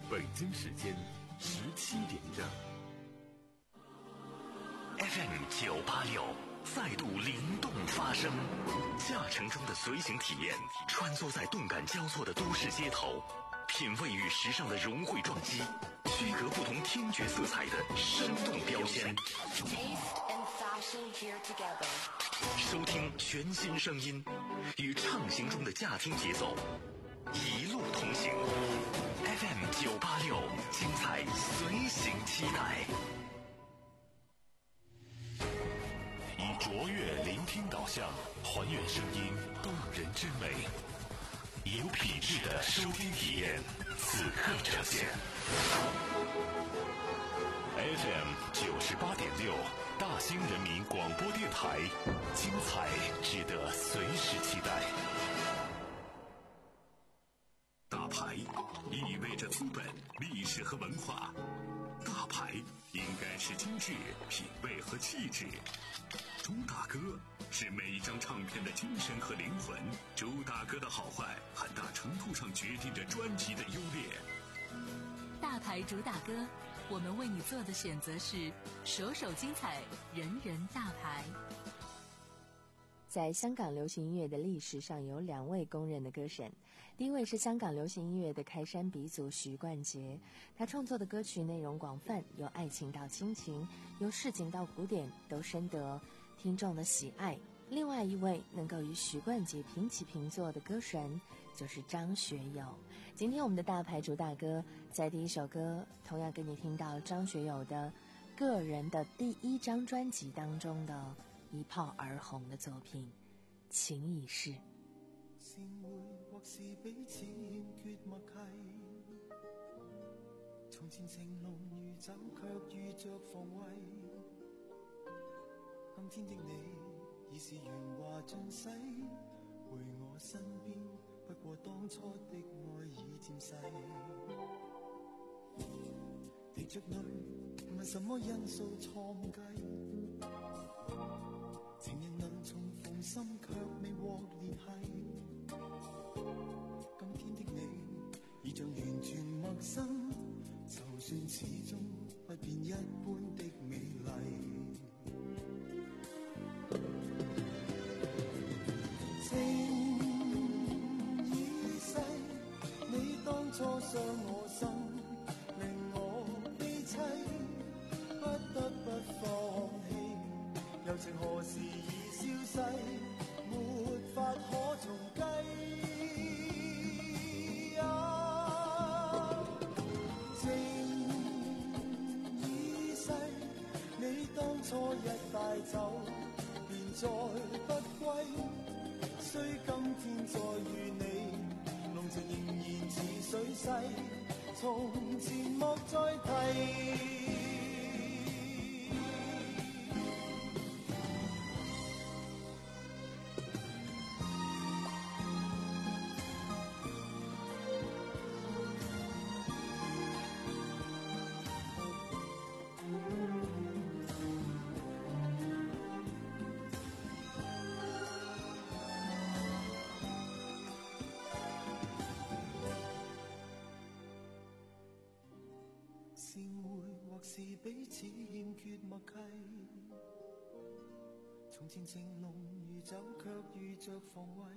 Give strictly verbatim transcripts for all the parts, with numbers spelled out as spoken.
北京时间十七点整。 F M 九八六再度灵动发声，驾乘中的随行体验，穿梭在动感交错的都市街头，品味与时尚的融汇撞击，区隔不同听觉色彩的生动标签。收听全新声音，与畅行中的驾听节奏，一路同行。F M 九八六，精彩随行期待。以卓越聆听导向，还原声音动人之美，有品质的收听体验，此刻呈现。F M 九十八点六，大兴人民广播电台，精彩值得随时期待。 大牌意味着资本、历史和文化，大牌应该是精致、品味和气质。朱大哥是每一张唱片的精神和灵魂，朱大哥的好坏很大程度上决定着专辑的优劣。 大牌主打歌，我们为你做的选择是首首精彩，人人大牌。 在香港流行音乐的历史上有两位公认的歌神，第一位是香港流行音乐的开山鼻祖许冠杰，他创作的歌曲内容广泛，由爱情到亲情，由市井到古典，都深得听众的喜爱。另外一位能够与许冠杰平起平坐的歌神就是张学友。今天我们的大牌主打歌，在第一首歌同样跟你听到张学友的个人的第一张专辑当中的一炮而紅的作品《情已逝》。 善會或是彼此欠缺默契，從前情濃如酒，卻遇着防衛。今天的你已是鉛華盡洗，回我身邊，不過當初的愛已漸逝。滴着淚，問什麼因素錯誤計？情人能重逢心，卻未獲聯繫。今天的你，已像完全陌生，就算始終不變一般的美麗。情已逝，你當初傷我心，令我悲凄，不得不放棄。柔情何時已消逝，沒法可重計。啊，情已逝，你當初一帶走，便再不歸。雖今天再遇你，濃情仍然似水逝，從前莫再提。彼此欠缺默契，從前情濃如酒，卻遇着防衛。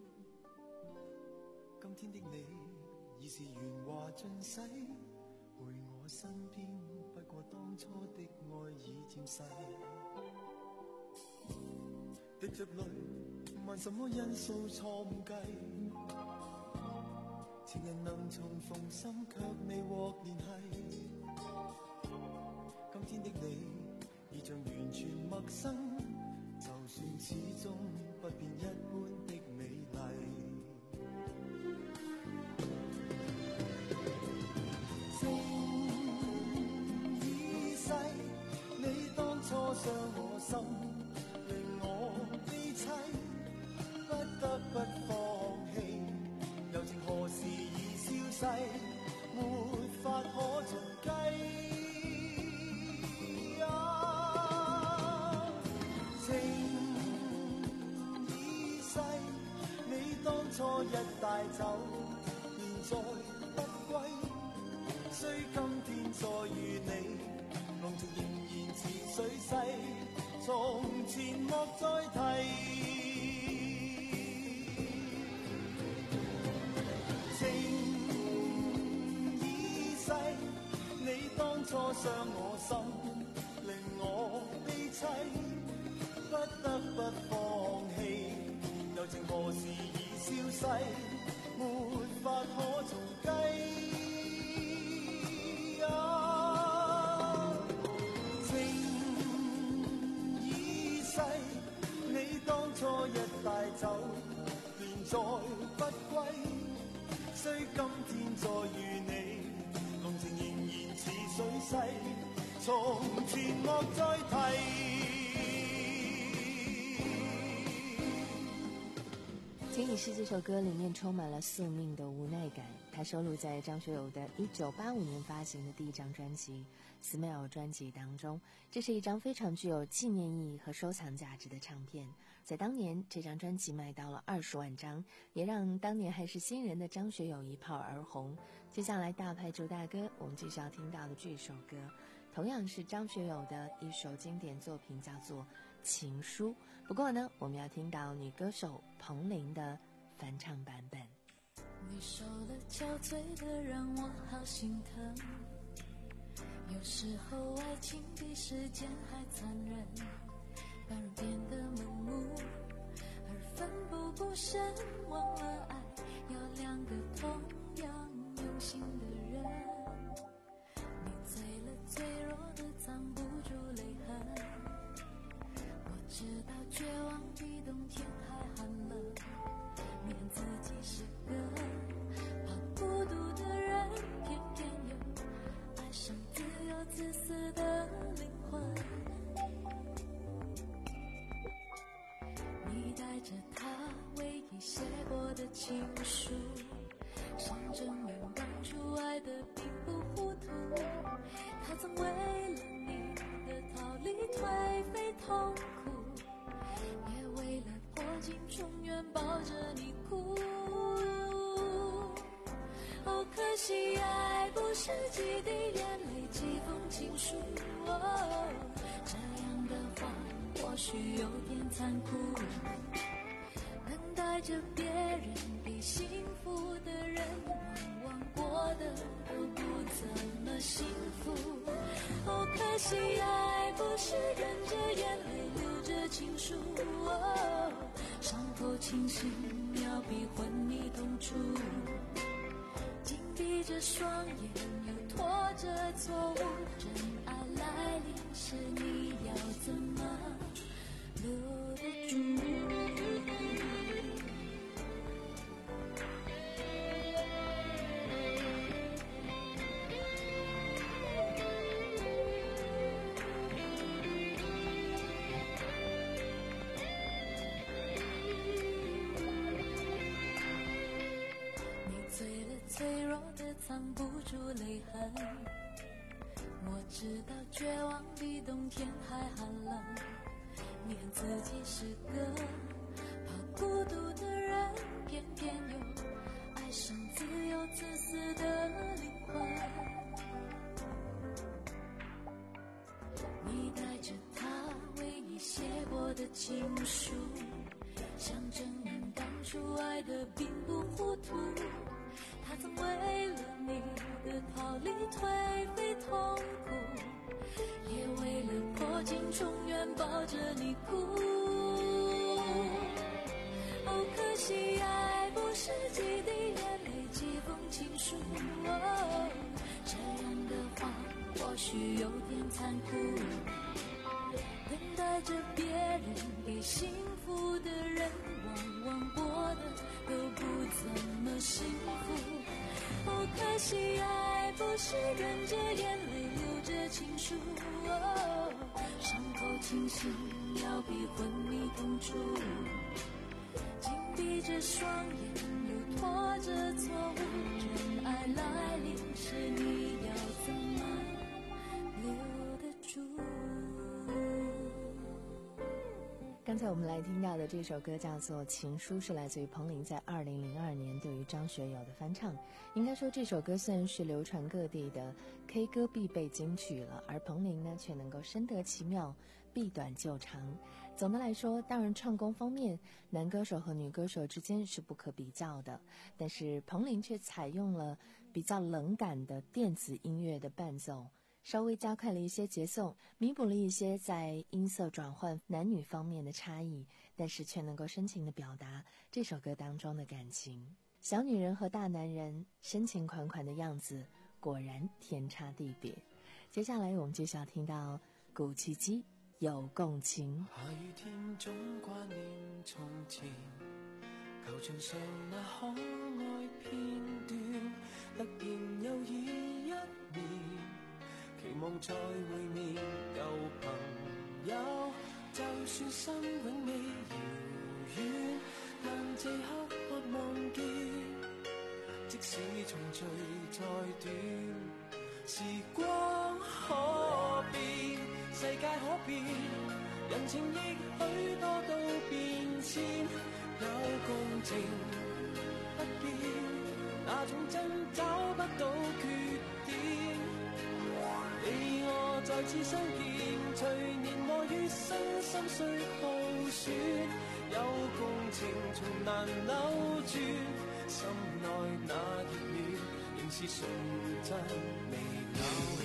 今天的你已是鉛華盡洗，回我身邊，不過當初的愛已漸逝。滴着淚，問什麼因素錯誤計？情人能重逢心，卻未獲聯繫。今天的你，已像完全陌生，就算始終不變一般的美麗。情已逝，你當初傷我心，令我悲凄，不得不放棄。柔情何時已消逝，沒法可重計。當初一帶走，便再不歸。 前莫再提。情已逝，你當初傷我心，令我悲凄，不得不放棄。柔情何時已消逝，沒法可重計。當初一帶走，便再不歸。雖今天再遇你，濃情仍然似水逝，從前莫再提。 情已逝这首歌里面充满了宿命的无奈感，它收录在张学友的一九八五年发行的第一张专辑《Smile》专辑当中。这是一张非常具有纪念意义和收藏价值的唱片，在当年这张专辑卖到了二十万张，也让当年还是新人的张学友一炮而红。接下来大牌主大歌，我们继续要听到的这首歌同样是张学友的一首经典作品，叫做《情书》。不过呢，我们要听到女歌手彭羚的翻唱版本。 你受了憔悴的让我好心疼，有时候爱情比时间还残忍，把人变得盲目而奋不顾身，忘了爱要两个同样用心的人。你醉了，脆弱的藏不住泪痕，我知道绝望比冬天还寒冷，念自己是个怕孤独的人，偏偏又爱上自由自私的灵魂。你带着他唯一写过的情书，想证明当初爱的并不糊涂。他曾为了你的逃离颓废痛苦，也为了破镜重圆抱着你哭。哦，可惜爱不是几滴眼泪几封情书，哦，这样的话或许有点残酷。等待着别人比幸福的人，往往过得都不怎么幸福。哦，可惜爱不是忍着眼泪流着情书，哦，伤口清醒要比昏迷痛楚。紧闭着双眼又拖着错误，真爱来临时你要怎么留得住？脆弱的藏不住泪痕，我知道绝望比冬天还寒冷，念自己是个怕孤独的人，偏偏又爱上自由自私的灵魂。你带着他为你写过的情书，想证明当初爱的并不糊涂。他曾为了你的逃离颓废痛苦，也为了破镜重圆抱着你哭。哦，可惜爱不是几滴眼泪几封情书，哦，这样的话或许有点残酷。等待着别人给幸福的人，往往过得都不怎么幸福。哦，可惜爱不是忍着眼泪流着情书，哦，伤口清醒要比昏迷痛楚。紧闭着双眼又拖着错误，真爱来临时你要怎么留得住？ 刚才我们来听到的这首歌叫做《情书》，是来自于彭羚在二零零二年对于张学友的翻唱。应该说这首歌算是流传各地的 K 歌必备金曲了，而彭羚呢却能够深得其妙，避短就长。 总的来说，当然唱功方面，男歌手和女歌手之间是不可比较的，但是彭羚却采用了比较冷感的电子音乐的伴奏，稍微加快了一些节奏，弥补了一些在音色转换男女方面的差异，但是却能够深情地表达这首歌当中的感情。小女人和大男人深情款款的样子，果然天差地别。接下来我们就要听到古巨基有共情。 下雨天總掛念從前，球場上那可愛片段，突然又已一年，期望再會面舊朋友，就算心永未遙遠，但這刻渴望見，即使重聚再短，時光可變，世界可變，人情亦許多都變遷，有共情不變，那種真找不到缺點。你我再次相見，隨年和月生心碎耗損，有共情從難扭轉，心內那熱戀仍是純真未扭。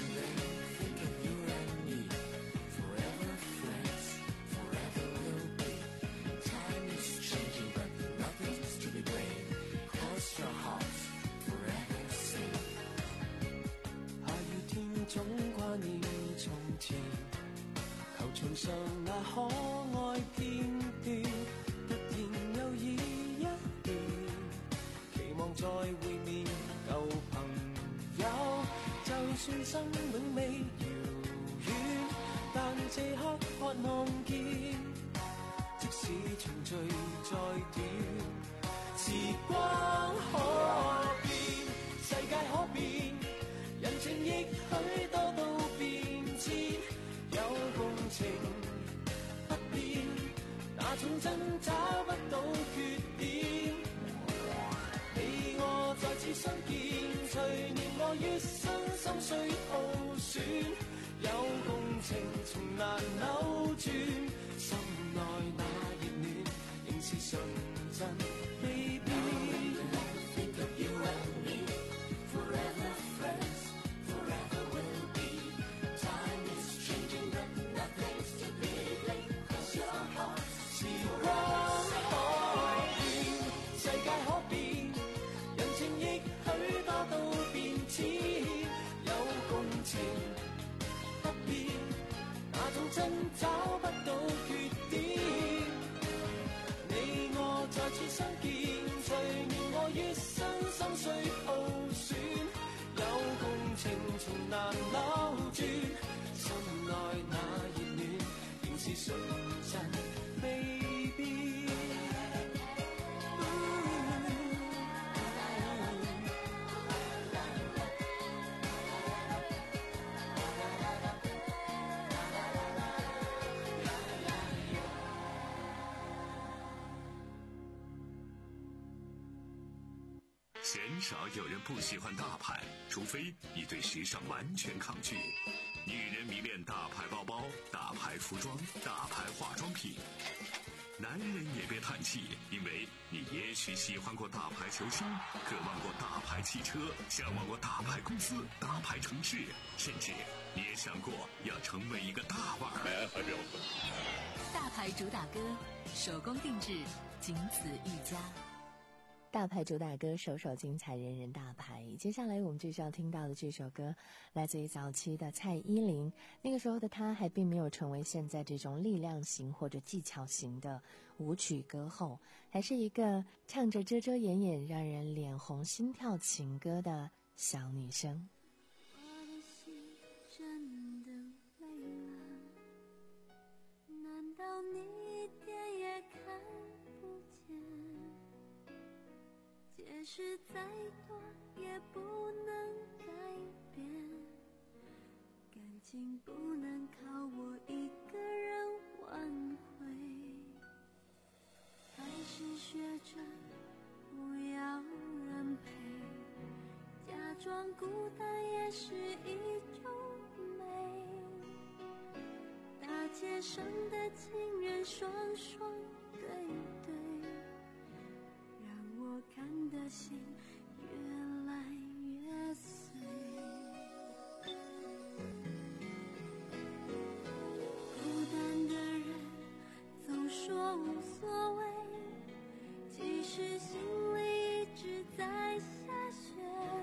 總掛念從前，球場上那可愛片段，突然又已一年，期望再會面舊朋友，就算生永未遙遠，但這刻渴望見，即使重聚再短，時光可變，世界可變，人情亦許多都變遷，有共情不變，那種真找不到缺點。你我再次相見，隨年和月生心碎耗損，有共情從難扭轉，心內那熱戀仍是純真未變。真找不到缺點，你我再次相見，隨年和月生心碎耗損，有共情從難扭轉，心內那熱戀仍是純真未變。 鲜少有人不喜欢大牌，除非你对时尚完全抗拒。女人迷恋大牌包包、大牌服装、大牌化妆品。男人也别叹气，因为你也许喜欢过大牌球星，渴望过大牌汽车，向往过大牌公司、大牌城市，甚至你也想过要成为一个大腕儿。 大牌主打歌，手工定制，仅此一家。 大牌主打歌，首首精彩，人人大牌。接下来我们就是要听到的这首歌，来自于早期的蔡依林。那个时候的她还并没有成为现在这种力量型或者技巧型的舞曲歌后，还是一个唱着遮遮掩掩、让人脸红心跳情歌的小女生。 我的心真的累了，难道你一点也看不见？解释再多也不能改变，感情不能靠我一个人挽回，还是学着不要人陪，假装孤单也是一种美，大街上的情人双双对对，让我看的心越来越碎。孤单的人总说无所谓，其实心里一直在下雪，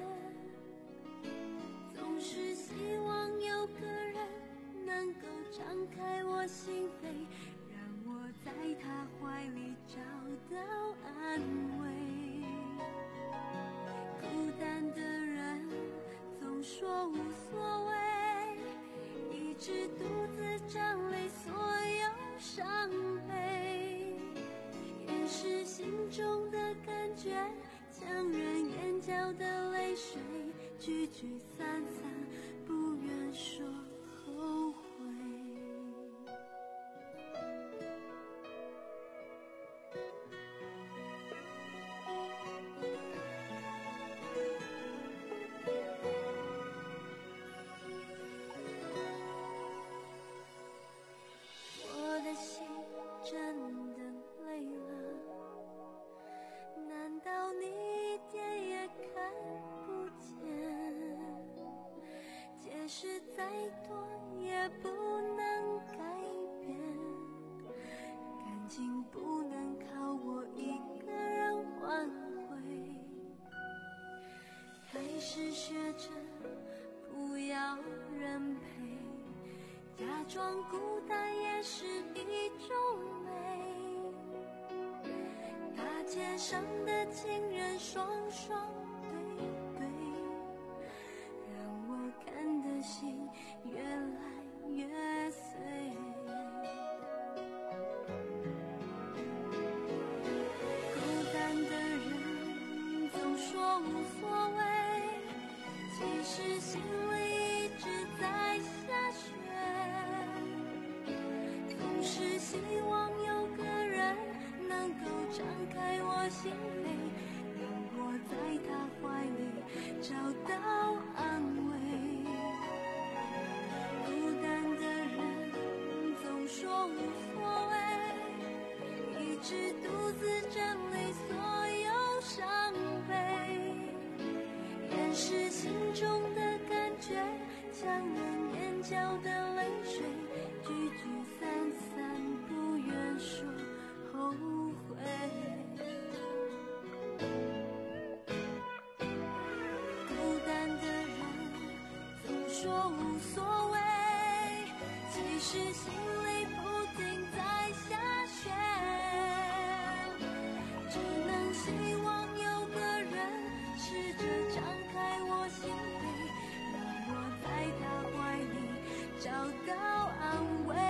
总是希望有个人能够张开我心扉，让我在他怀里找到安慰。孤单的人总说无所谓，一直独自站立所有伤悲，掩饰心中的感觉，强忍眼角的泪水，聚聚散散，不愿说后悔。我的心真的累了，难道你一点也看不见？解释再多也不能改变，感情不能靠我一个人挽回。开始学着不要人陪，假装孤单也是一种美。大街上的情人双双对对，让我看的心越来越碎。孤单的人总说无所谓，其实心里一直在下雪，总是希望有个人能够张开我心扉，让我在他怀里找到安慰。孤单的人总说无所谓，一直独自整理所有伤悲，掩饰心中的感觉，强忍眼角的泪水，聚聚散散，不愿说后悔。孤单的人总说无所谓，其实心里不停在下雪，只能希望有个人试着张开我心扉，让我在他怀里找到安慰。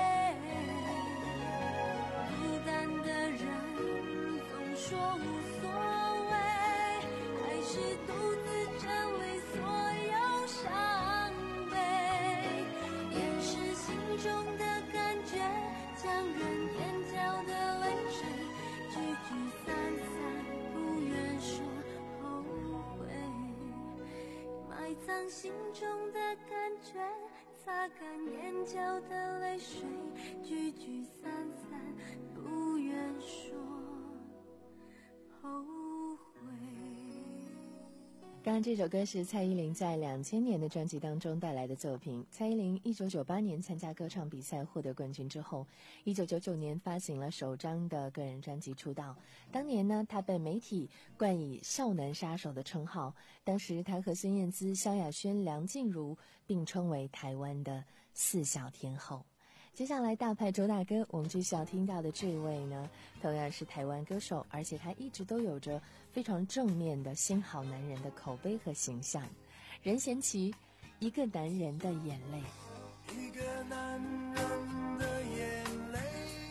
孤单的人总说无所谓，还是独自整理所有伤悲，掩饰心中的感觉，强忍眼角的泪水，聚聚散散，不愿说后悔。埋藏心中的感觉，擦干眼角的泪水，聚聚散散，不愿说后悔。 刚刚这首歌是蔡依林在两千年的专辑当中带来的作品。蔡依林一九九八年参加歌唱比赛获得冠军之后，一九九九年发行了首张的个人专辑出道。当年呢，她被媒体冠以少男杀手的称号。当时她和孙燕姿、萧亚轩、梁静茹并称为台湾的四小天后。接下来大派周大哥，我们继续要听到的这位呢，同样是台湾歌手，而且他一直都有着非常正面的新好男人的口碑和形象。任贤齐，一个男人的眼泪。 一个男人的眼泪，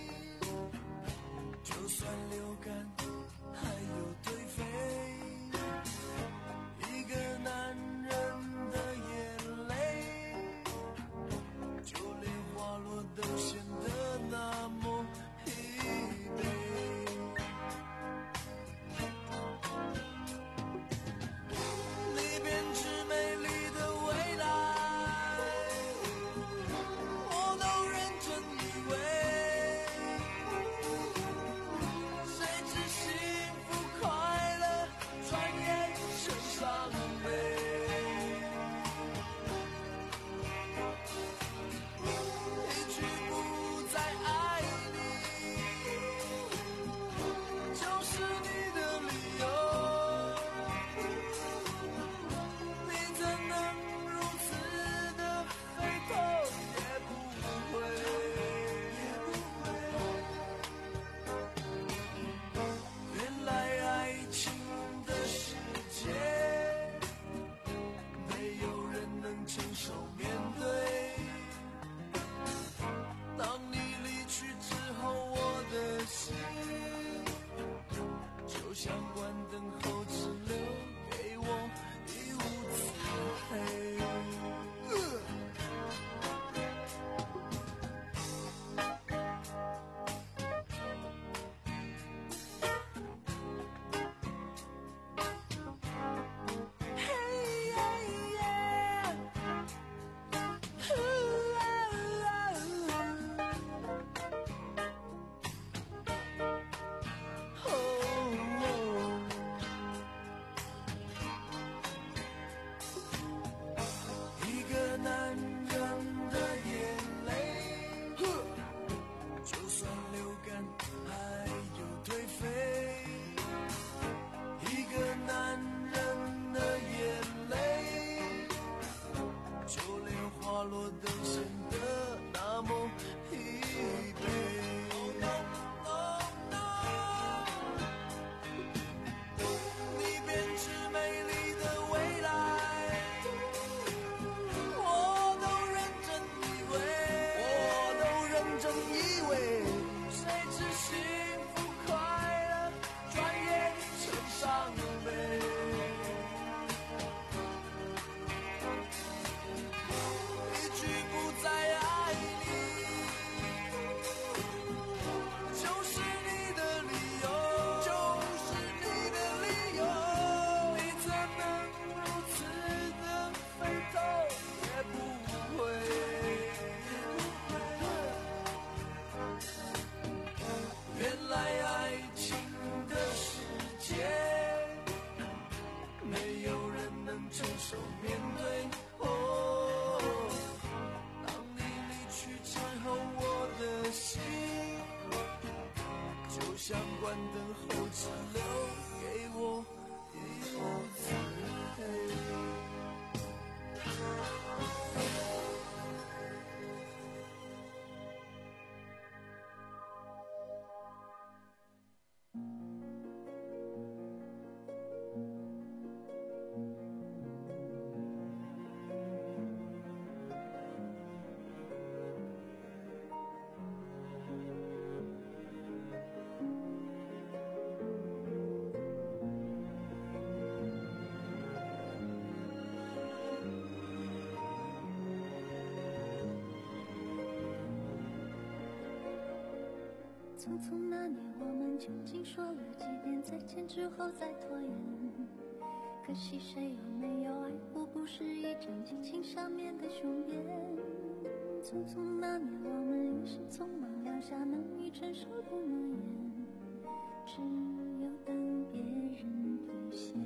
就算流干还有颓废，一个男人的眼泪，就连花落都显得那么疲惫。你编织美丽的未来，我都相关等候，只留给我一无自黑。 匆匆那年，我们究竟说了几遍再见之后再拖延？可惜谁有没有爱过，不是一张激情上面的雄辩。匆匆那年，我们一时匆忙撂下难以承受的诺言，只有等别人兑现。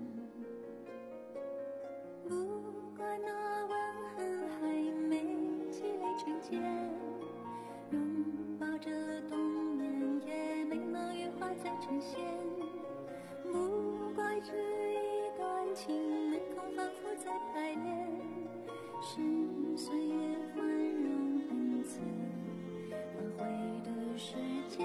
不怪那吻痕还没积累成茧，拥抱着冬眠也没能羽化再成仙。不怪这一段情没空反复在排练，是岁月宽容恩赐挽回的时间。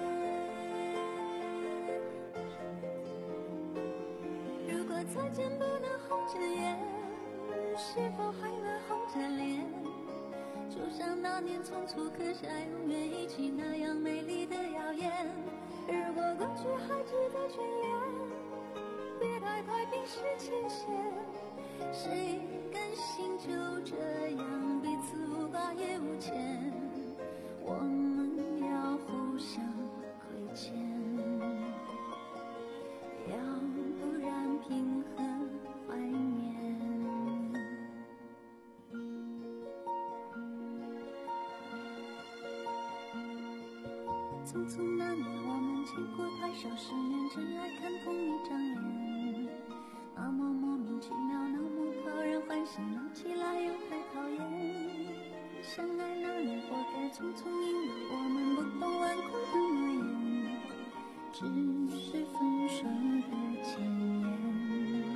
如果再见不能红着眼，是否还能红着脸？就像那年匆促刻下永远一起那样美丽的谣言。如果过去还值得眷恋，别太快冰释前嫌。谁甘心就这样彼此无挂也无牵？我们要互相亏欠，要不然凭何怀念？匆匆那年，我们见过太少世面，真爱看同一张脸。那么莫名其妙，那么讨人欢喜，闹起来又太讨厌。相爱那年，活该匆匆，因为我们不懂顽固的诺言，只是分手的前言。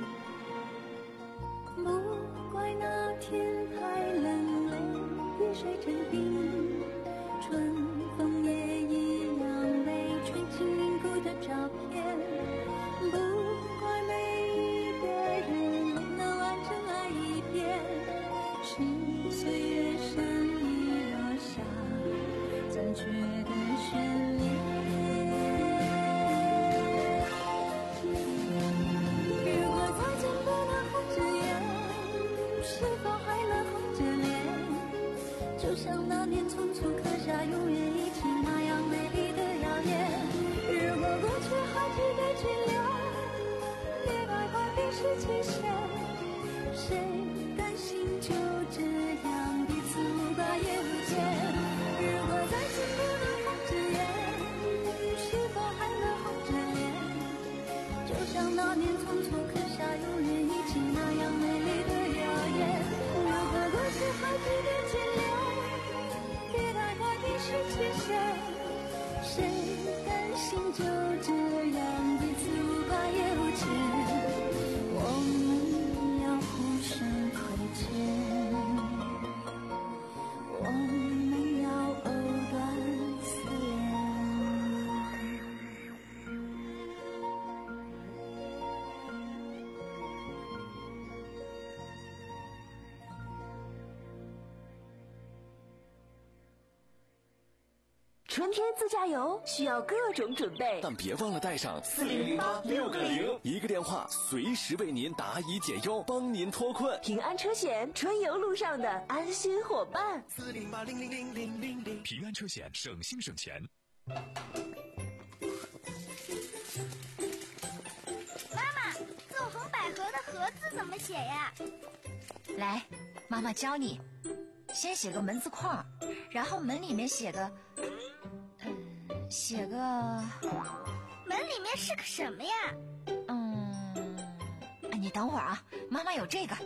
不怪那天太冷，泪比水成冰，春风也一样被吹进凝固的照片。不怪每一个人都能完整爱一遍，是岁月善意落下残缺的眷恋。如果再见不能红着眼，是否还能红着脸？就像那年匆促刻下永远一起那样美丽的谣言。如果过去还值得眷恋，别太快冰释前嫌。谁甘心就这样彼此无挂也无牵？如果再见不能红着眼，是否还能红着脸？就像那年匆促刻下永远一起那样美丽的谣言。如果过去还值得眷恋，别太快冰释前嫌。谁甘心就这样彼此无挂也无牵？我们要互相亏欠，我们要藕断丝连。 春天自驾游需要各种准备， 但别忘了带上四零零八六个零，一个电话随时为您答疑解忧，帮您脱困。 平安车险，春游路上的安心伙伴。 四零八零零零零零零， 平安车险，省心省钱。 妈妈，纵横捭阖的阖字怎么写呀？ 来，妈妈教你。先写个门字框，然后门里面写个，嗯，写个， 门里面是个什么呀？ 嗯，你等会儿啊，妈妈有这个。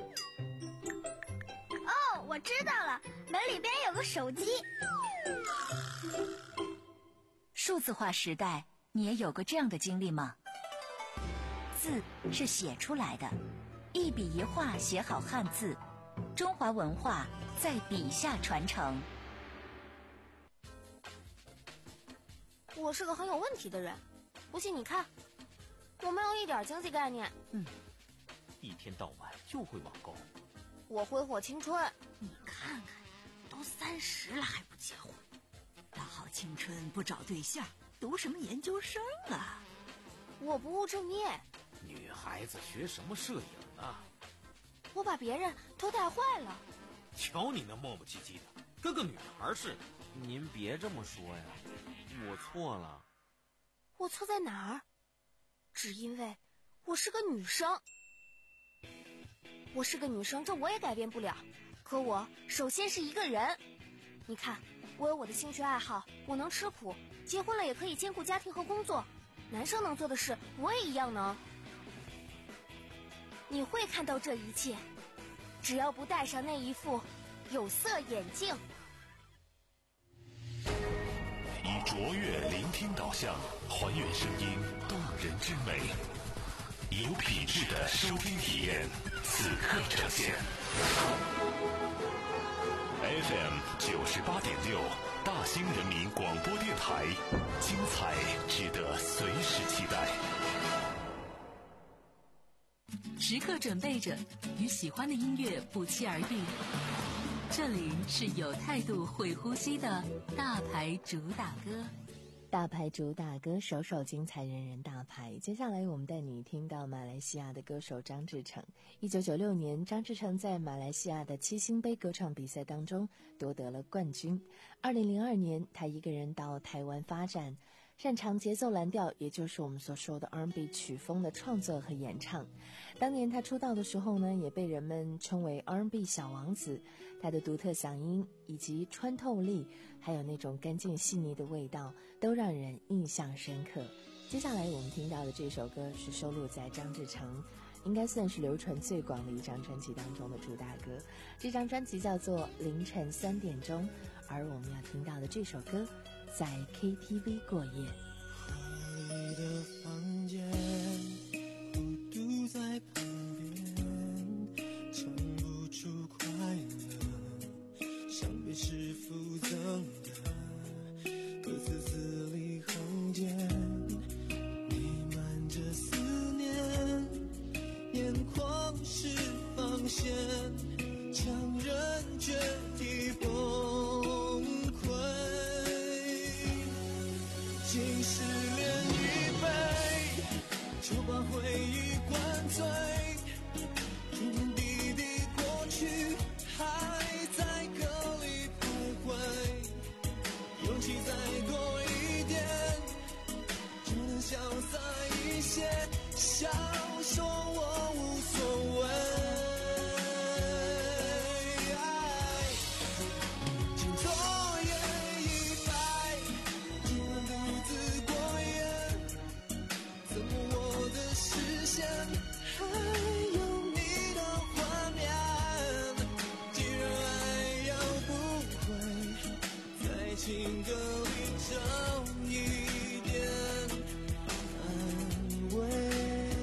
哦，我知道了，门里边有个手机。 数字化时代， 你也有过这样的经历吗？字是写出来的，一笔一画写好汉字，中华文化在笔下传承。 我是个很有问题的人，不信你看，我没有一点经济概念。 嗯，一天到晚就会网购。 我挥霍青春。 你看看，都三十了还不结婚，大好青春不找对象，读什么研究生啊？ 我不务正业。 女孩子学什么摄影啊？ 我把别人都带坏了。 瞧你那磨磨唧唧的，跟个女孩似的。 您别这么说呀，我错了。 我错在哪儿？只因为我是个女生。我是个女生，这我也改变不了。可我首先是一个人。你看，我有我的兴趣爱好，我能吃苦，结婚了也可以兼顾家庭和工作。男生能做的事，我也一样能。你会看到这一切，只要不戴上那一副有色眼镜。 以卓越聆听导向，还原声音动人之美，有品质的收听体验，此刻呈现。F M 九十八点六，大兴人民广播电台，精彩值得随时期待。 时刻准备着与喜欢的音乐不期而遇。这里是有态度会呼吸的大牌主打歌。 大牌主打歌，首首精彩，人人大牌。接下来我们带你听到马来西亚的歌手张志成。一九九六年，张志成在马来西亚的七星杯歌唱比赛当中夺得了冠军。二零零二年，他一个人到台湾发展，擅长节奏蓝调，也就是我们所说的 R and B 曲风的创作和演唱。当年他出道的时候呢，也被人们称为 R and B 小王子。他的独特嗓音以及穿透力，还有那种干净细腻的味道，都让人印象深刻。接下来我们听到的这首歌是收录在张志成应该算是流传最广的一张专辑当中的主打歌。这张专辑叫做《凌晨三点钟》，而我们要听到的这首歌在 K T V 过夜。 华丽的房间，孤独在旁边，尝不出快乐，像被师傅赠的歌词字里行间，弥漫着思念，眼眶是防线，强忍决堤崩溃，竟失恋一杯，就把回忆灌醉，点点滴滴过去还在歌里徘徊，勇气再多一点，就能潇洒一些，笑说我无所谓。请昨夜一白，今晚独自过夜，怎么我的视线还有你的画面？既然爱要不回，在情歌里找一点安慰。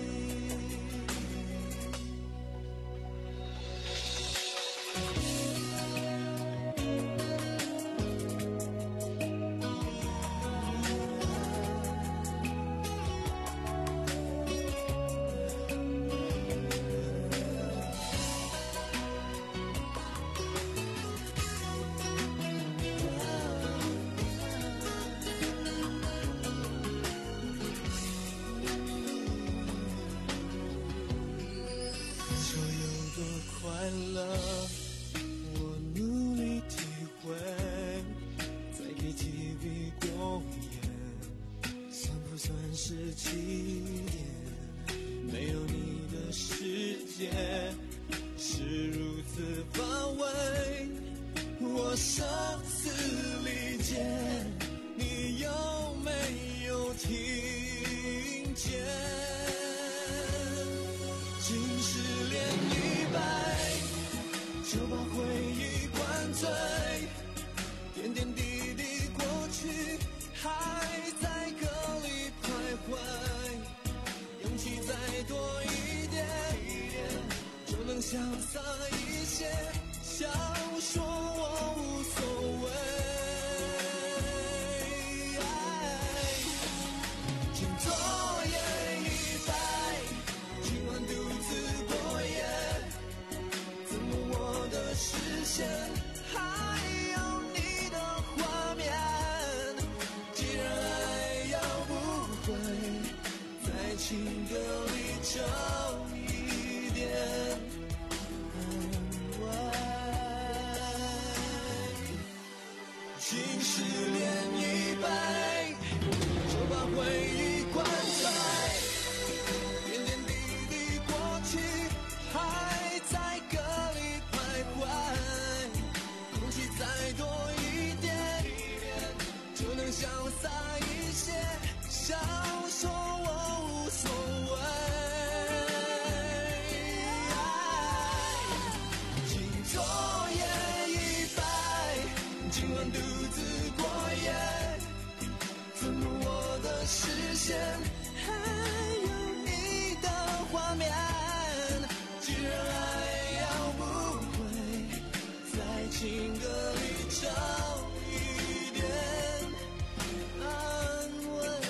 说有多快乐，我努力体会，在 K T V 过夜，算不算是起点？没有你的世界是如此乏味，我生死离间，你有没有听见？竟失恋一杯，就把回忆灌醉，点点滴滴过去还在歌里徘失恋一杯，就把回忆灌醉，点点滴滴过去还在歌里徘徊，空气再多一点就能潇洒一些，想说我无所谓，请昨夜一杯，今晚独自过夜，怎么我的视线还有你的画面，既然爱要不回，在情歌里找一点安慰。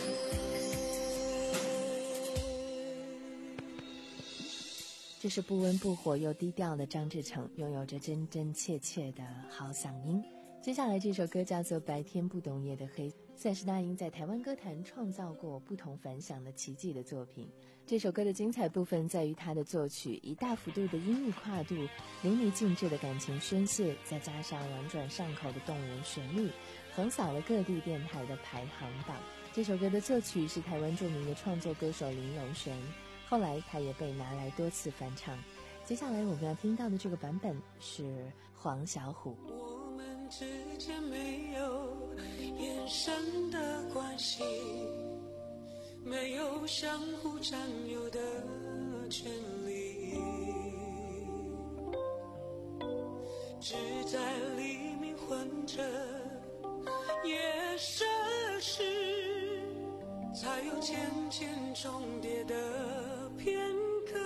这是不温不火又低调的张志成，拥有着真真切切的好嗓音。接下来这首歌叫做《白天不懂夜的黑》，算是那英在台湾歌坛创造过不同凡响的奇迹的作品。这首歌的精彩部分在于它的作曲以大幅度的音域跨度、淋漓尽致的感情宣泄，再加上婉转上口的动人旋律，横扫了各地电台的排行榜。这首歌的作曲是台湾著名的创作歌手林荣璇，后来他也被拿来多次翻唱。接下来我们要听到的这个版本是黄小琥。 我们之间没有眼神的关系，没有相互占有的权利，只在黎明混着夜深时，才有渐渐重叠的片刻。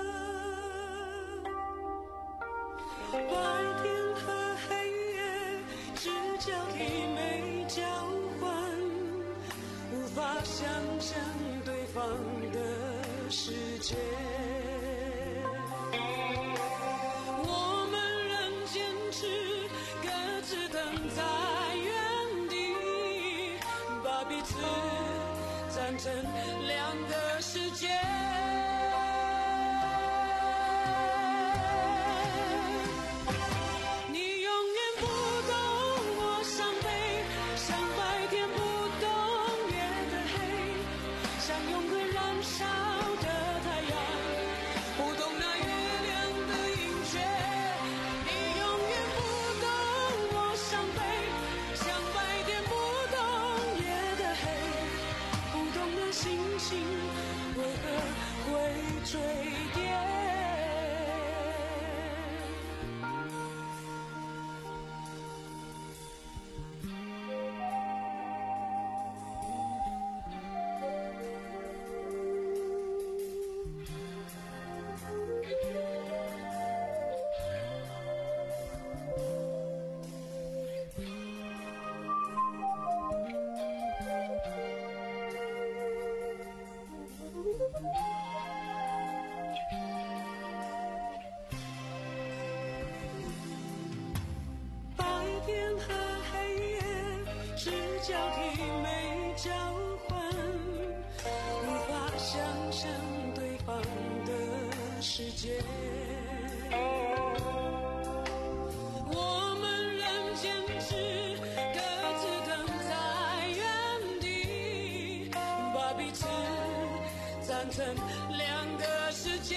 白天和黑夜只交替没交换，无法想象对方的世界。我们仍坚持各自等在原地，把彼此站成两个世界。交替没交换，无法想象对方的世界。我们仍坚持各自等在原地，把彼此站成两个世界。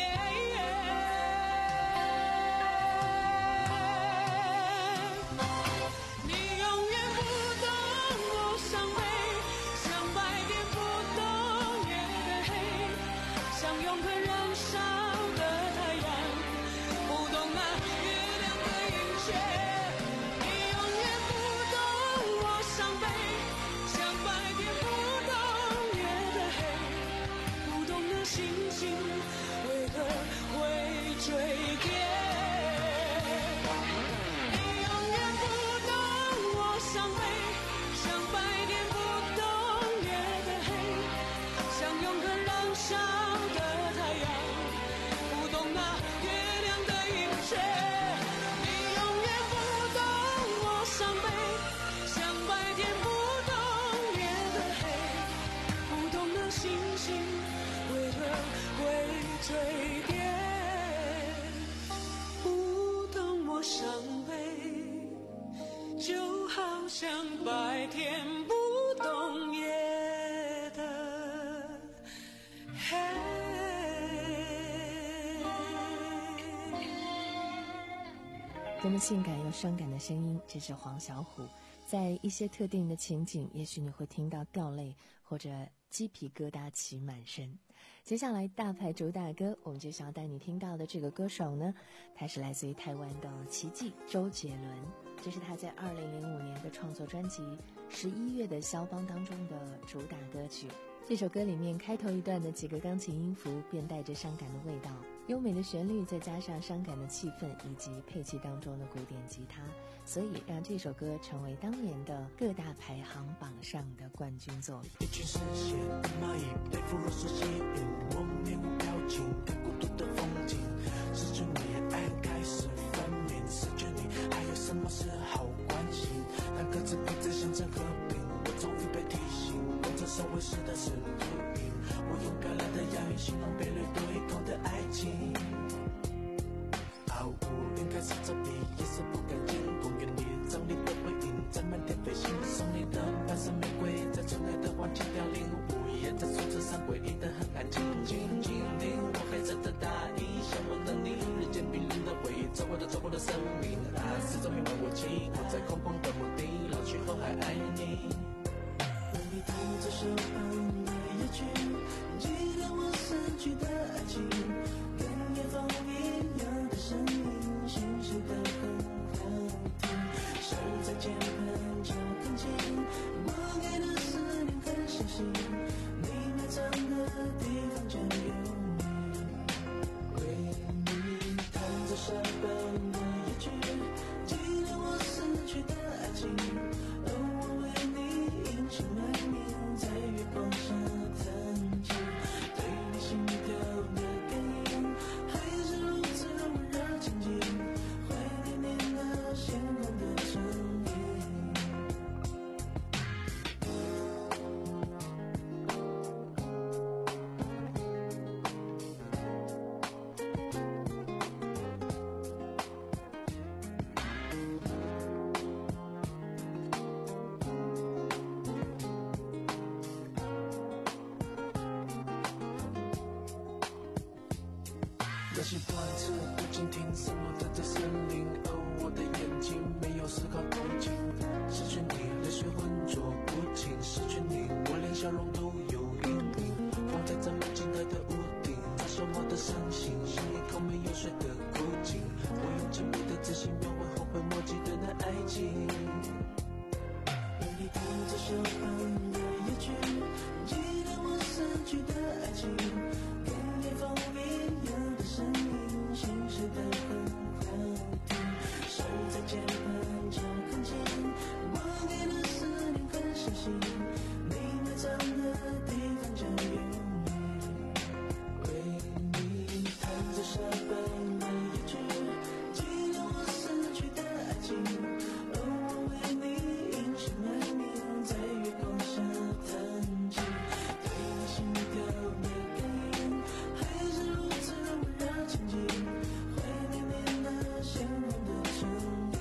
像白天不懂夜的黑。 这么性感又伤感的声音，这是黄小琥。在一些特定的情景，也许你会听到掉泪或者鸡皮疙瘩起满身。接下来大牌主打歌，我们就想要带你听到的这个歌手呢，他是来自于台湾的奇迹周杰伦。这是他在二零零五年的创作专辑《十一月的肖邦》当中的主打歌曲。这首歌里面开头一段的几个钢琴音符便带着伤感的味道，优美的旋律再加上伤感的气氛以及配器当中的古典吉他，所以让这首歌成为当年的各大排行榜上的冠军作品。 一群视线的蚂蚁被腐肉所吸引，我面无表情看孤独的风景，失去你爱开始分明，失去你还有什么是好关心，当各自不再想着和平，我终于被提醒，跟着社会时的是毒品，我用漂亮的押韵形容被掠夺一空的爱情，毫无应该是这笔也是不甘心，公园里张力的回应在满天飞行，送你的白色玫瑰在春来的黄金凋零，午夜在树枝上诡异的很安静，静静令我黑色的大衣向往的你，日渐冰冷的回忆走过的走过的生命，啊，始终迷惘我记，我在空旷的墓地老去后还爱你，为你弹着手旁的夜曲，记得我失去的爱情，跟夜风一样的声音，讯息的很好听，手在键盘上更近，我给的思念很相信，你埋藏的地方就有你，为你弹着手旁的夜曲，记得我失去的爱情，哦，我为你隐姓埋名在月光下弹琴，对你心跳的感应还是如此的温热亲近，怀念你那鲜红的声音。那些断翅不倾听什么的在森林，而我的眼睛没有丝毫同情，失去你泪水浑浊不清，失去你我连笑容都有阴影，风在沾满青苔的屋顶，那说话的伤心，像一口没有水的枯井，我用紧密的自信描绘后悔莫及的那爱情，为你弹着手旁的夜曲，记得我失去的爱情，跟夜风一样的声音，讯息的很好听，手在键盘上更近，我给的思念很相信，你埋藏的地方就有你，为你弹着手旁的夜曲，记得我失去的爱情，哦，我为你隐姓埋名在月光下弹琴，对你心跳的感应还是如此的温热亲近，怀念你那鲜红的声音，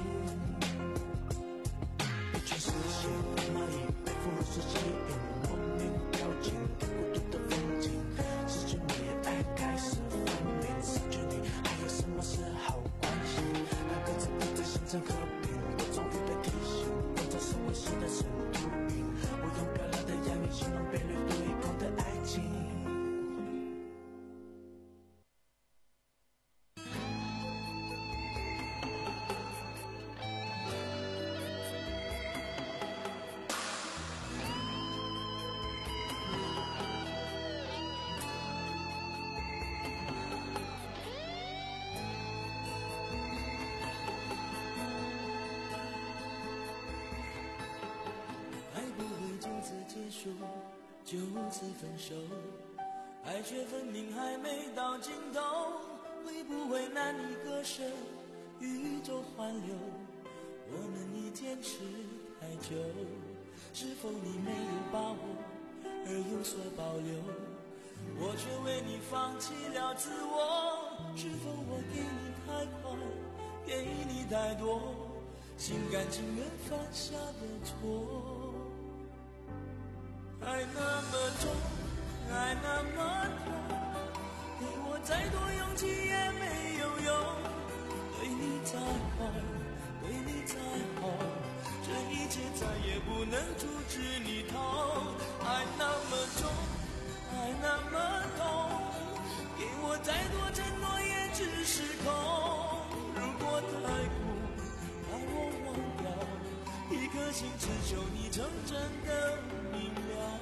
一群视线的蚂蚁被腐肉所吸引，我面无表情看孤独的风景，失去你爱开始分明，失去你还有什么是好关心，当各自不再想着和平，我终于被提醒，跟着社会时的是毒品，我用漂亮的押韵形容被掠夺一空的爱情。 爱不会就此结束，就此分手，爱却分明还没到尽头，会不会难以割舍，宇宙环流，我们已坚持太久，是否你没有把握而有所保留，我却为你放弃了自我，是否我给你太快，给你太多， 心甘情愿犯下的错。爱那么重，爱那么痛，给我再多勇气也没有用。对你再好，对你再好，这一切再也不能阻止你逃。爱那么重，爱那么痛，给我再多承诺也只是空。如果太苦，把我忘掉，一颗心只求你成真的明了。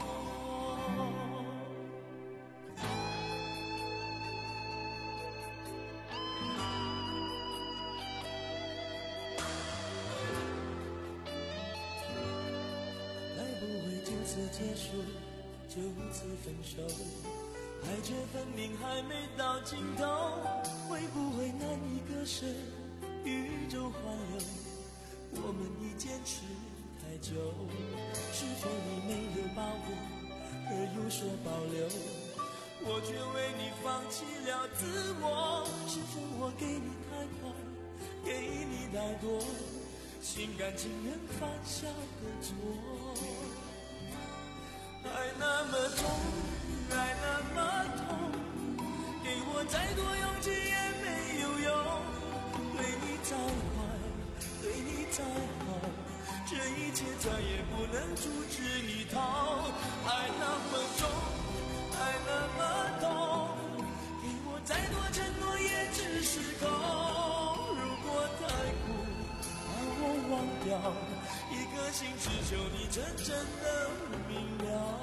来不会就此结束，就此分手，爱却分明还没到尽头。会不会难以割舍，宇宙环游，我们已坚持太久。是否你没有把握，而有所保留，我却为你放弃了自我。是否我给你太快，给你太多，心甘情愿犯下的错。爱那么重，爱那么痛，给我再多勇气也没有用。对你再坏，对你再好，这一切再也不能阻止你逃。爱那么重，爱那么痛，给我再多承诺也只是空。如果太苦，把我忘掉，一颗心只求你真正的明了。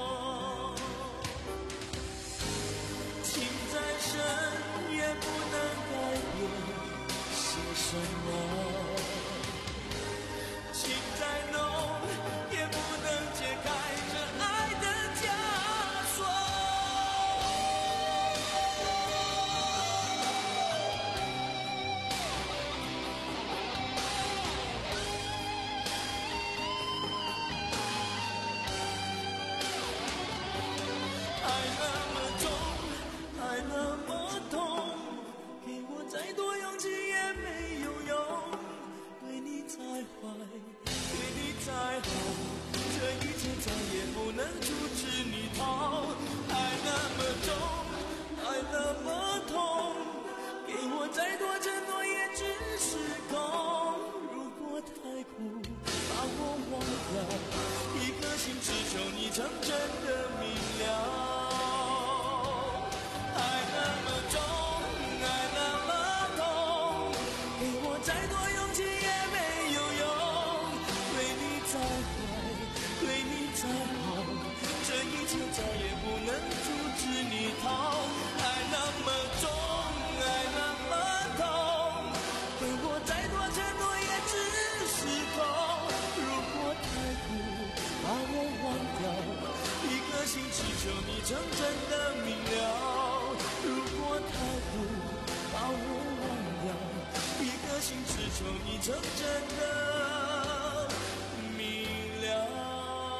情再深也不能改变些什么，情再浓也不能解开这爱的枷锁。爱那么重，爱那么痛，给我再多勇气也没有用。对你再坏，对你再好，这一切再也不能阻止你逃。爱那么重，爱那么痛，给我再多承诺也只是空。如果太苦，把我忘掉，一颗心只求你成真的明了。爱那么重，爱那么痛，给我再多勇气也没有用。对你再坏，对你再好，这一切再也不能阻止你逃。爱那么重，爱那么痛，给我再多承诺也只是空。如果太苦，把我忘掉，一颗心只求你成真的明了。如果太苦，把我忘掉，一颗心只求你成真的明了。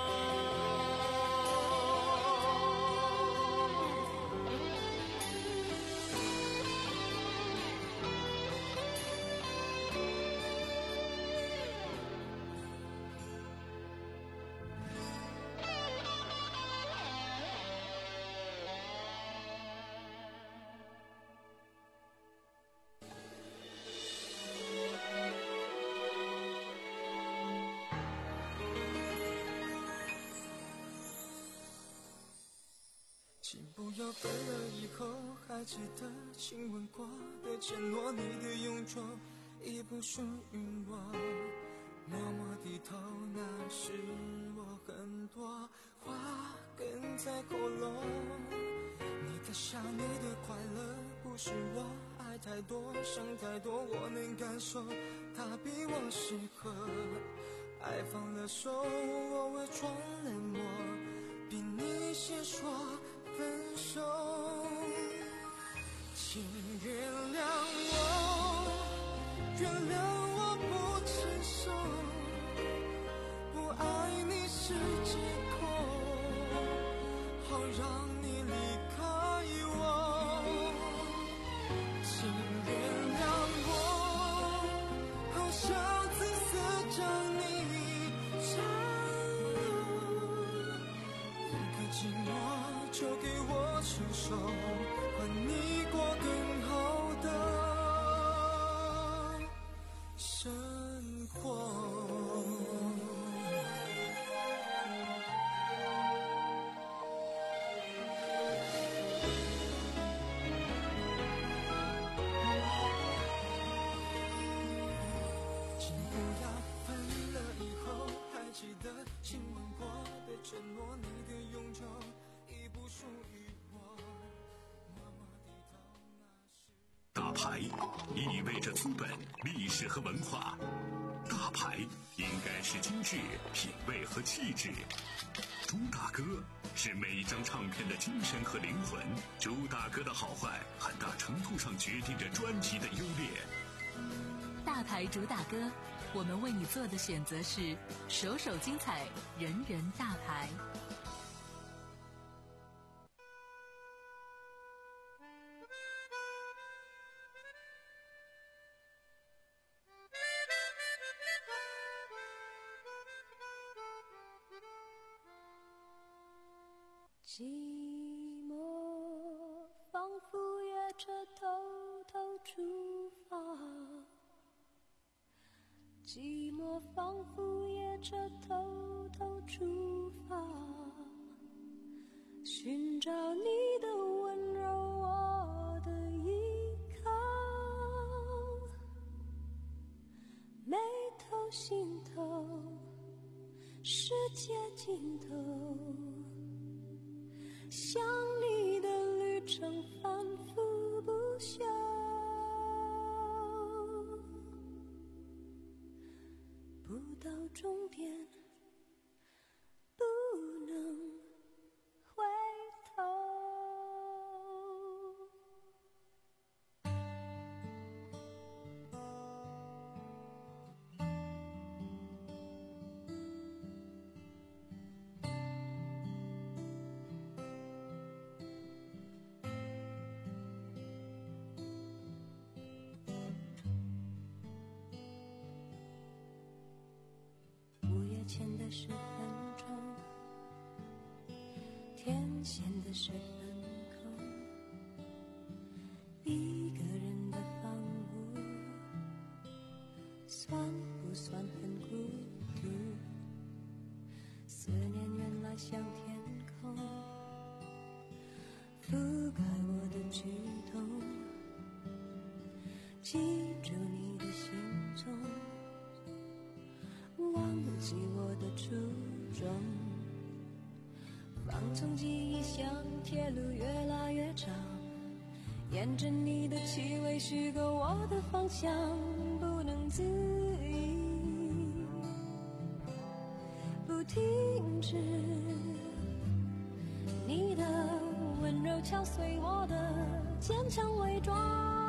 请不要分了以后还记得亲吻过的承诺，你的永久已不属于我。默默低头，那是我很多话哽在喉咙。你的笑，你的快乐，不是我爱太多，想太多，我能感受，他比我适合。爱放了手，我伪装冷漠，比你先说分手。请原谅我，原谅我不成熟，不爱你是借口，好让你离开我。请原谅我，好像自私手，换你过更好的生活。请不要分了以后还记得亲吻过的承诺，你的永久已不属于我。 大牌意味着资本、历史和文化，大牌应该是精致、品味和气质。朱大哥是每一张唱片的精神和灵魂，朱大哥的好坏很大程度上决定着专辑的优劣。 大牌主打歌，我们为你做的选择是首首精彩，人人大牌。 寂寞仿佛夜车偷偷出发，寂寞仿佛夜车偷偷出发，寻找你的温柔，我的依靠，眉头心头，世界尽头，想你的旅程反复不休，不到终点不能回头。前的十分钟，天线的十分空，一个人的房屋，算不算很孤独？思念原来像天空，覆盖我的举动，记住你的行踪，忘记我的初衷，放纵记忆像铁路越拉越长，沿着你的气味虚构我的方向，不能自已，不停止，你的温柔敲碎我的坚强伪装，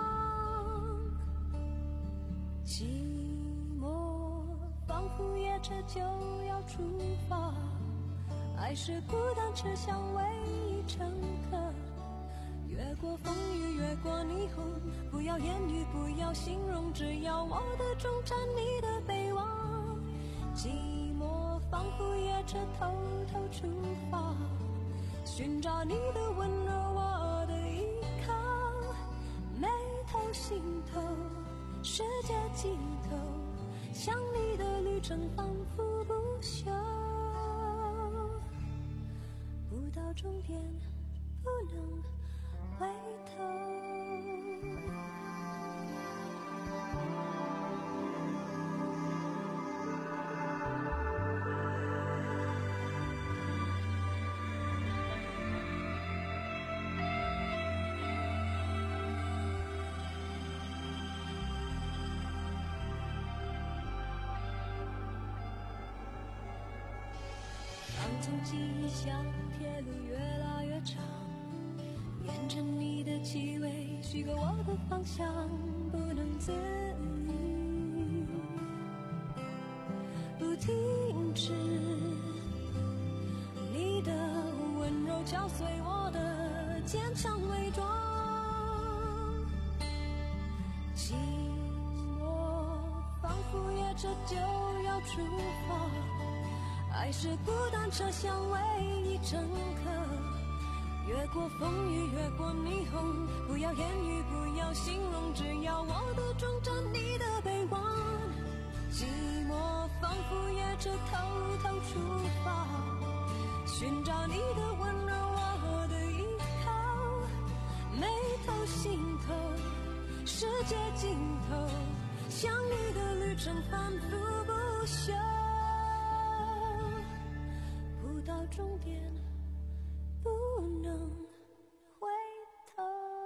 寂寞仿佛夜车就要出发，爱是孤单车厢唯一乘客，越过风雨，越过霓虹，不要言语，不要形容，只要我的终站，你的背望。寂寞仿佛夜车偷偷出发，寻找你的温柔，我的依靠，眉头心头，世界尽头，想你的旅程反复不休，不到终点不能回头。放纵记忆像铁路越拉越长，沿着你的气味虚构我的方向，不能自已，不停止，你的温柔敲碎我的坚强伪装，寂寞仿佛夜车就要出发，爱是孤单车厢唯一乘客， 越过风雨，越过霓虹，不要言语，不要形容，只要我的忠贞，你的悲望。寂寞仿佛也着偷偷出发，寻找你的温柔，我的依靠。眉头心头，世界尽头，相遇的旅程反复不休，不到终点不能回头。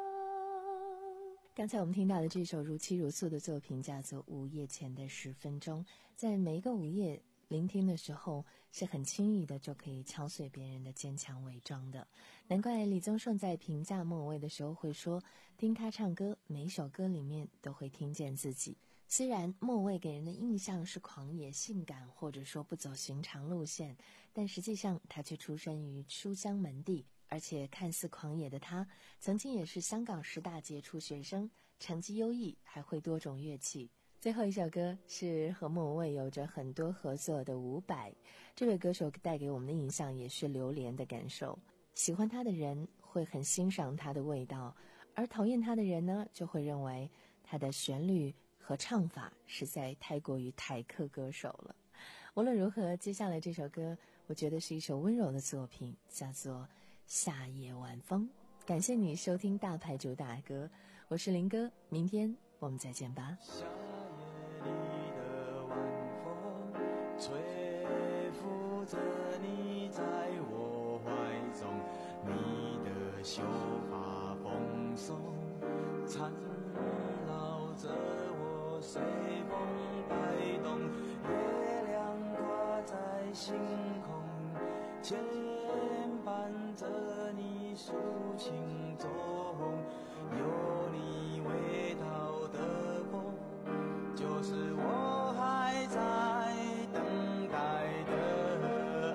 刚才我们听到的这首如泣如诉的作品叫做《午夜前的十分钟》。在每一个午夜聆听的时候，是很轻易的就可以敲碎别人的坚强伪装的。难怪李宗盛在评价莫文蔚的时候会说，听他唱歌，每一首歌里面都会听见自己。虽然莫文蔚给人的印象是狂野性感，或者说不走寻常路线，但实际上他却出身于书香门第，而且看似狂野的他，曾经也是香港十大杰出学生，成绩优异，还会多种乐器。最后一首歌是和莫文蔚有着很多合作的伍佰，这位歌手带给我们的印象也是流连的感受。喜欢他的人会很欣赏他的味道，而讨厌他的人呢，就会认为他的旋律和唱法实在太过于台客歌手了。无论如何，接下来这首歌我觉得是一首温柔的作品，叫做《夏夜晚风》。感谢你收听大牌主打歌，我是林哥，明天我们再见吧。 夏夜里的晚风吹拂着你在我怀中，你的秀发蓬松缠绕着我，随风摆动，月亮挂在星空，牵绊着你抒情中，有你味道的风，就是我还在等待的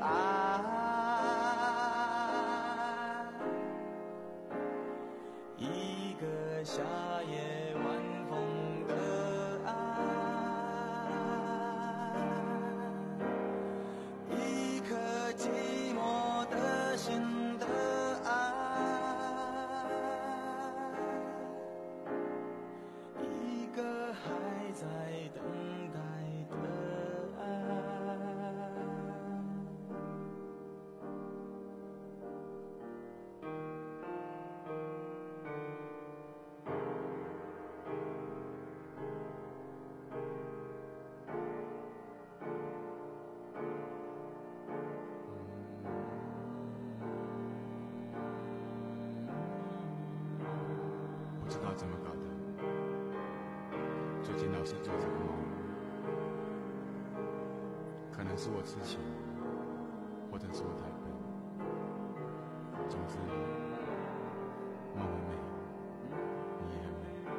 爱。一个夏夜晚风的爱，一颗寂寞的心的爱，一个还在等待的爱。 不知道怎么搞的，最近老是做这个梦，可能是我痴情，或者是我太笨。总之，梦很美，你也很美。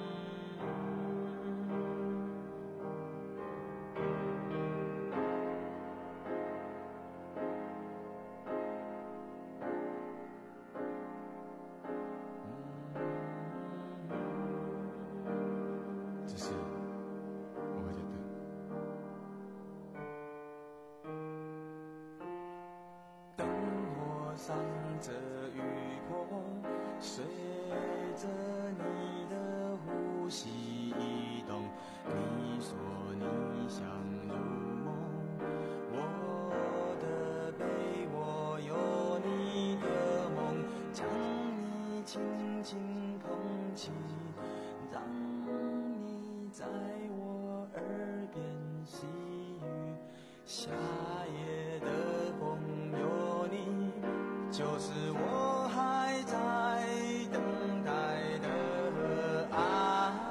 只是我还在等。 灯火闪着雨波，随着你的呼吸移动。你说你想入梦，我的被窝有你的梦，将你轻轻捧起，让你在我耳边细语。夏夜的风有你，就是我还在等待的爱。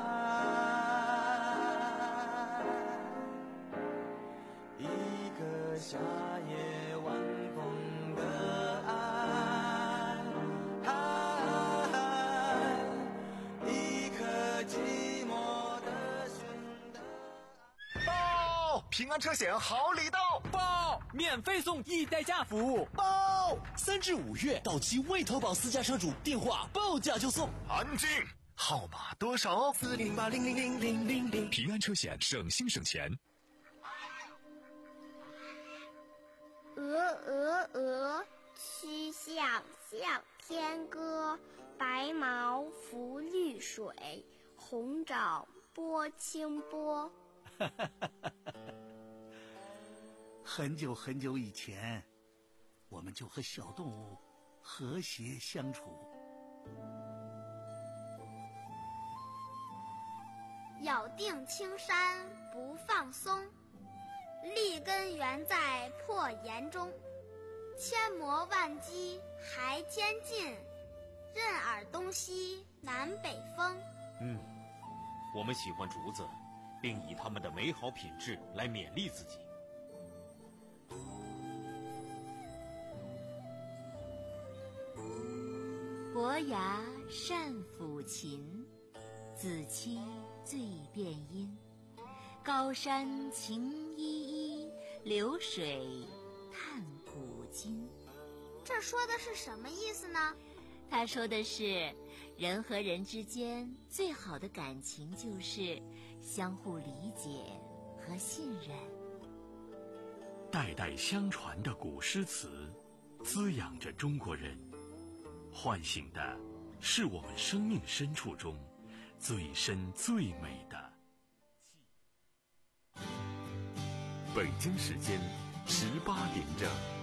一个夏夜晚风的爱，一颗寂寞的心的报！平安车险好礼到！ 报！免费送易代驾服务！ 报！三至五月到期未投保私家车主电话报价就送。安静！号码多少？四零八零零零零零零。平安车险，省心省钱。 鹅鹅鹅， 曲项向天歌，白毛浮绿水，红掌拨清波。 很久很久以前，我们就和小动物和谐相处。 咬定青山不放松，立根原在破岩中。千磨万击还坚劲，任尔东西南北风。 嗯，我们喜欢竹子，并以它们的美好品质来勉励自己。 伯牙善抚琴，子期最辨音。高山晴依依，流水叹古今。 这说的是什么意思呢？ 他说的是，人和人之间最好的感情就是相互理解和信任。 代代相传的古诗词，滋养着中国人，唤醒的是我们生命深处中最深最美的。北京时间十八点整。